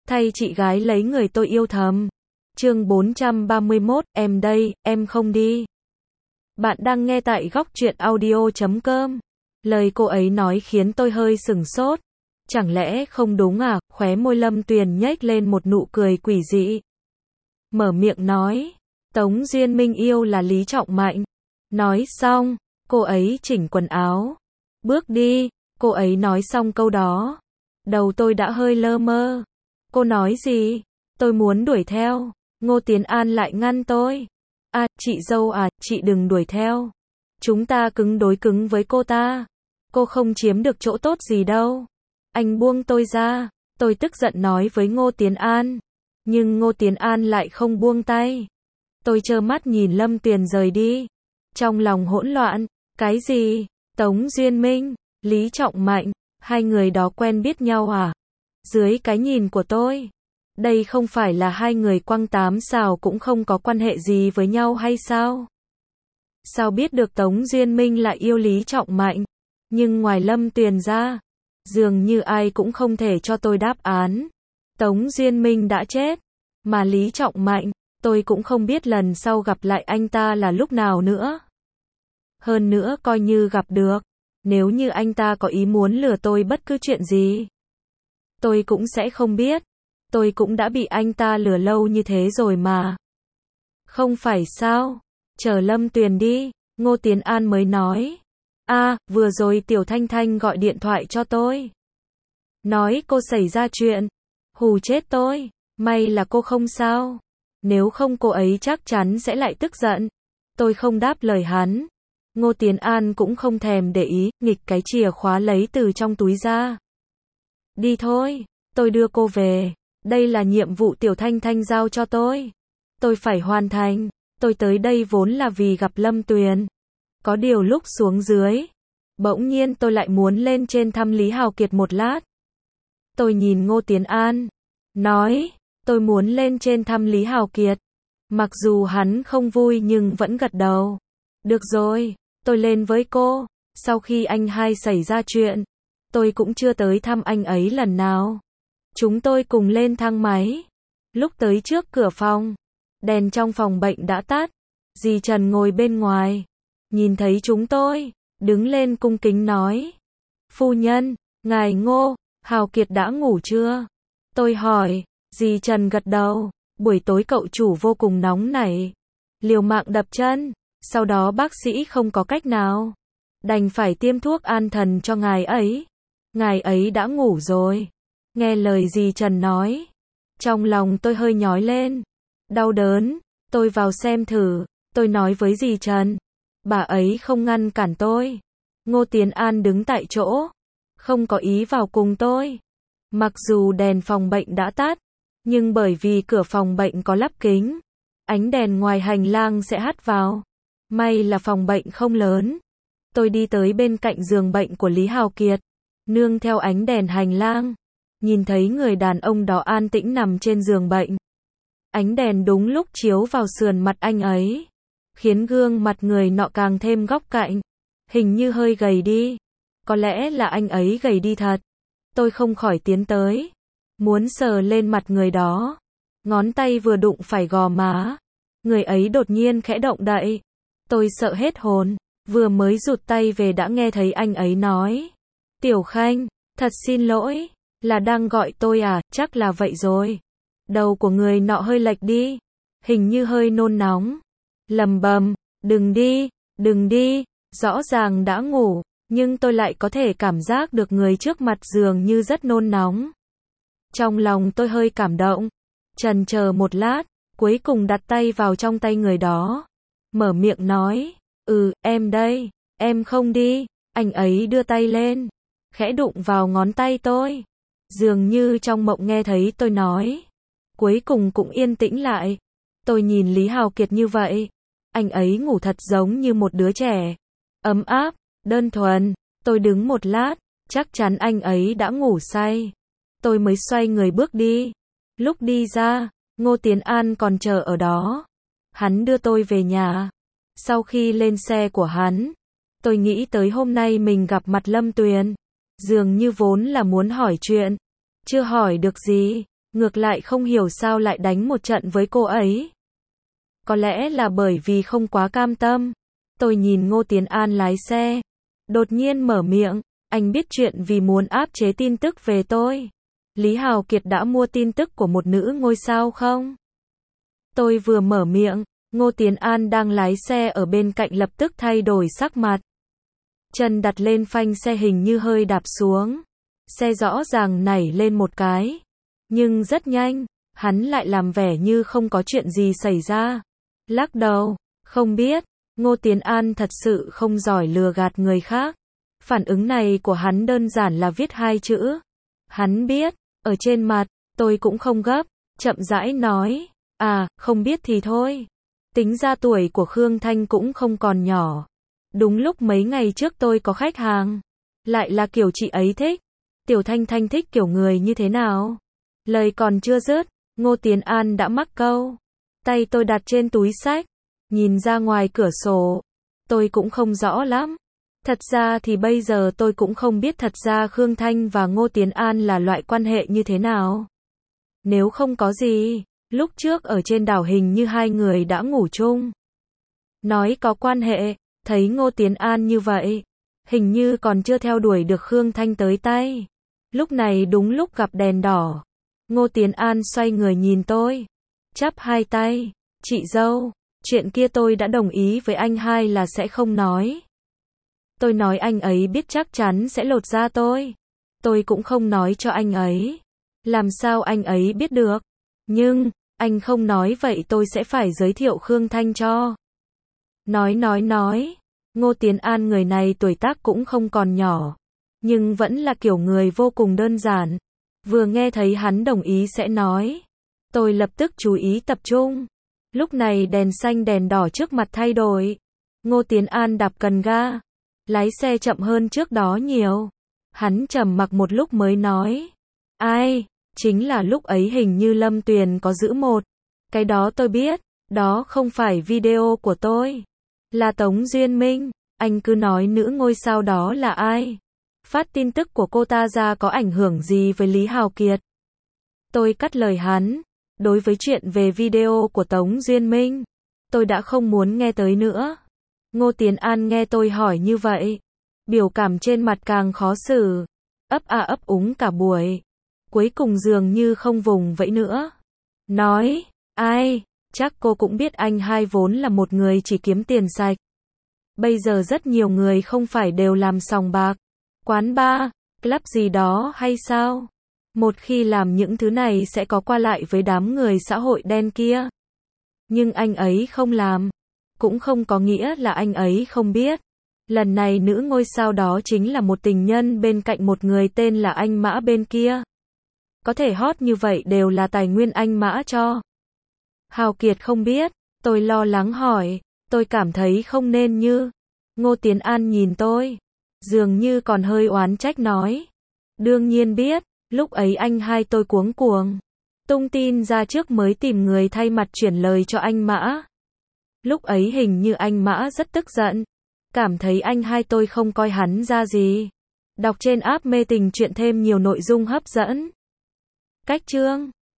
thay chị gái lấy người tôi yêu thầm. Chương 431, em đây, em không đi. Bạn đang nghe tại góc truyện audio.com. Lời cô ấy nói khiến tôi hơi sửng sốt. Chẳng lẽ không đúng à? Khóe môi Lâm Tuyền nhếch lên một nụ cười quỷ dị. Mở miệng nói, Tống Duyên Minh yêu là Lý Trọng Mạnh. Nói xong, cô ấy chỉnh quần áo. Bước đi, cô ấy nói xong câu đó. Đầu tôi đã hơi lơ mơ. Cô nói gì? Tôi muốn đuổi theo. Ngô Tiến An lại ngăn tôi. À, chị dâu à, chị đừng đuổi theo. Chúng ta cứng đối cứng với cô ta. Cô không chiếm được chỗ tốt gì đâu. Anh buông tôi ra. Tôi tức giận nói với Ngô Tiến An. Nhưng Ngô Tiến An lại không buông tay. Tôi trơ mắt nhìn Lâm Tuyền rời đi. Trong lòng hỗn loạn. Cái gì? Tống Duyên Minh, Lý Trọng Mạnh, hai người đó quen biết nhau à? Dưới cái nhìn của tôi, đây không phải là hai người quăng tám xào cũng không có quan hệ gì với nhau hay sao? Sao biết được Tống Duyên Minh lại yêu Lý Trọng Mạnh? Nhưng ngoài Lâm Tuyền ra, dường như ai cũng không thể cho tôi đáp án. Tống Duyên Minh đã chết, mà Lý Trọng Mạnh, tôi cũng không biết lần sau gặp lại anh ta là lúc nào nữa. Hơn nữa coi như gặp được, nếu như anh ta có ý muốn lừa tôi bất cứ chuyện gì, tôi cũng sẽ không biết. Tôi cũng đã bị anh ta lừa lâu như thế rồi mà. Không phải sao? Chờ Lâm Tuyền đi, Ngô Tiến An mới nói. À, vừa rồi Tiểu Thanh Thanh gọi điện thoại cho tôi. Nói cô xảy ra chuyện. Hù chết tôi. May là cô không sao. Nếu không cô ấy chắc chắn sẽ lại tức giận. Tôi không đáp lời hắn. Ngô Tiến An cũng không thèm để ý, nghịch cái chìa khóa lấy từ trong túi ra. Đi thôi, tôi đưa cô về. Đây là nhiệm vụ Tiểu Thanh Thanh giao cho tôi. Tôi phải hoàn thành. Tôi tới đây vốn là vì gặp Lâm Tuyền. Có điều lúc xuống dưới, bỗng nhiên tôi lại muốn lên trên thăm Lý Hào Kiệt một lát. Tôi nhìn Ngô Tiến An, nói, tôi muốn lên trên thăm Lý Hào Kiệt. Mặc dù hắn không vui nhưng vẫn gật đầu. Được rồi, tôi lên với cô. Sau khi anh hai xảy ra chuyện, tôi cũng chưa tới thăm anh ấy lần nào. Chúng tôi cùng lên thang máy. Lúc tới trước cửa phòng, đèn trong phòng bệnh đã tắt. Dì Trần ngồi bên ngoài, nhìn thấy chúng tôi, đứng lên cung kính nói. Phu nhân, ngài Ngô Hào Kiệt đã ngủ chưa? Tôi hỏi, dì Trần gật đầu. Buổi tối cậu chủ vô cùng nóng nảy, liều mạng đập chân. Sau đó bác sĩ không có cách nào, đành phải tiêm thuốc an thần cho ngài ấy. Ngài ấy đã ngủ rồi. Nghe lời dì Trần nói, trong lòng tôi hơi nhói lên. Đau đớn, tôi vào xem thử. Tôi nói với dì Trần, bà ấy không ngăn cản tôi. Ngô Tiến An đứng tại chỗ, không có ý vào cùng tôi. Mặc dù đèn phòng bệnh đã tắt, nhưng bởi vì cửa phòng bệnh có lắp kính, ánh đèn ngoài hành lang sẽ hắt vào. May là phòng bệnh không lớn. Tôi đi tới bên cạnh giường bệnh của Lý Hào Kiệt, nương theo ánh đèn hành lang, nhìn thấy người đàn ông đó an tĩnh nằm trên giường bệnh. Ánh đèn đúng lúc chiếu vào sườn mặt anh ấy, khiến gương mặt người nọ càng thêm góc cạnh, hình như hơi gầy đi. Có lẽ là anh ấy gầy đi thật. Tôi không khỏi tiến tới, muốn sờ lên mặt người đó. Ngón tay vừa đụng phải gò má, người ấy đột nhiên khẽ động đậy. Tôi sợ hết hồn, vừa mới rụt tay về đã nghe thấy anh ấy nói. Tiểu Khanh, thật xin lỗi, là đang gọi tôi à? Chắc là vậy rồi. Đầu của người nọ hơi lệch đi, hình như hơi nôn nóng. Lầm bầm, đừng đi, đừng đi. Rõ ràng đã ngủ, nhưng tôi lại có thể cảm giác được người trước mặt dường như rất nôn nóng. Trong lòng tôi hơi cảm động, chần chờ một lát, cuối cùng đặt tay vào trong tay người đó. Mở miệng nói, em đây, em không đi. Anh ấy đưa tay lên, khẽ đụng vào ngón tay tôi. Dường như trong mộng nghe thấy tôi nói. Cuối cùng cũng yên tĩnh lại. Tôi nhìn Lý Hào Kiệt như vậy. Anh ấy ngủ thật giống như một đứa trẻ. Ấm áp, đơn thuần. Tôi đứng một lát, chắc chắn anh ấy đã ngủ say. Tôi mới xoay người bước đi. Lúc đi ra, Ngô Tiến An còn chờ ở đó. Hắn đưa tôi về nhà. Sau khi lên xe của hắn, tôi nghĩ tới hôm nay mình gặp mặt Lâm Tuyền. Dường như vốn là muốn hỏi chuyện, chưa hỏi được gì. Ngược lại không hiểu sao lại đánh một trận với cô ấy. Có lẽ là bởi vì không quá cam tâm. Tôi nhìn Ngô Tiến An lái xe. Đột nhiên mở miệng. Anh biết chuyện vì muốn áp chế tin tức về tôi. Lý Hào Kiệt đã mua tin tức của một nữ ngôi sao không? Tôi vừa mở miệng, Ngô Tiến An đang lái xe ở bên cạnh lập tức thay đổi sắc mặt. Chân đặt lên phanh xe hình như hơi đạp xuống. Xe rõ ràng nảy lên một cái. Nhưng rất nhanh, hắn lại làm vẻ như không có chuyện gì xảy ra. Lắc đầu, không biết, Ngô Tiến An thật sự không giỏi lừa gạt người khác. Phản ứng này của hắn đơn giản là viết hai chữ. Hắn biết, ở trên mặt, tôi cũng không gấp, chậm rãi nói, không biết thì thôi. Tính ra tuổi của Khương Thanh cũng không còn nhỏ. Đúng lúc mấy ngày trước tôi có khách hàng, lại là kiểu chị ấy thích. Tiểu Thanh Thanh thích kiểu người như thế nào? Lời còn chưa dứt, Ngô Tiến An đã mắc câu. Tay tôi đặt trên túi xách, nhìn ra ngoài cửa sổ. Tôi cũng không rõ lắm. Thật ra thì bây giờ tôi cũng không biết thật ra Khương Thanh và Ngô Tiến An là loại quan hệ như thế nào. Nếu không có gì, lúc trước ở trên đảo hình như hai người đã ngủ chung. Nói có quan hệ, thấy Ngô Tiến An như vậy, hình như còn chưa theo đuổi được Khương Thanh tới tay. Lúc này đúng lúc gặp đèn đỏ. Ngô Tiến An xoay người nhìn tôi, chắp hai tay, chị dâu, chuyện kia tôi đã đồng ý với anh hai là sẽ không nói. Tôi nói anh ấy biết chắc chắn sẽ lột da tôi. Tôi cũng không nói cho anh ấy. Làm sao anh ấy biết được? Nhưng, anh không nói vậy tôi sẽ phải giới thiệu Khương Thanh cho. Nói. Ngô Tiến An người này tuổi tác cũng không còn nhỏ. Nhưng vẫn là kiểu người vô cùng đơn giản. Vừa nghe thấy hắn đồng ý sẽ nói. Tôi lập tức chú ý tập trung. Lúc này đèn xanh đèn đỏ trước mặt thay đổi. Ngô Tiến An đạp cần ga. Lái xe chậm hơn trước đó nhiều. Hắn trầm mặc một lúc mới nói. Ai? Chính là lúc ấy hình như Lâm Tuyền có giữ một. Cái đó tôi biết. Đó không phải video của tôi. Là Tống Duyên Minh. Anh cứ nói nữ ngôi sao đó là ai? Phát tin tức của cô ta ra có ảnh hưởng gì với Lý Hào Kiệt? Tôi cắt lời hắn. Đối với chuyện về video của Tống Duyên Minh, tôi đã không muốn nghe tới nữa. Ngô Tiến An nghe tôi hỏi như vậy, biểu cảm trên mặt càng khó xử, ấp úng cả buổi. Cuối cùng dường như không vùng vẫy nữa. Nói, ai, chắc cô cũng biết anh hai vốn là một người chỉ kiếm tiền sạch. Bây giờ rất nhiều người không phải đều làm sòng bạc, quán bar, club gì đó hay sao? Một khi làm những thứ này sẽ có qua lại với đám người xã hội đen kia. Nhưng anh ấy không làm. Cũng không có nghĩa là anh ấy không biết. Lần này nữ ngôi sao đó chính là một tình nhân bên cạnh một người tên là anh Mã bên kia. Có thể hot như vậy đều là tài nguyên anh Mã cho. Hào Kiệt không biết. Tôi lo lắng hỏi. Tôi cảm thấy không nên như. Ngô Tiến An nhìn tôi. Dường như còn hơi oán trách nói. Đương nhiên biết. Lúc ấy anh hai tôi cuống cuồng. Tung tin ra trước mới tìm người thay mặt chuyển lời cho anh Mã. Lúc ấy hình như anh Mã rất tức giận. Cảm thấy anh hai tôi không coi hắn ra gì. Đọc trên app mê tình chuyện thêm nhiều nội dung hấp dẫn. Cách chương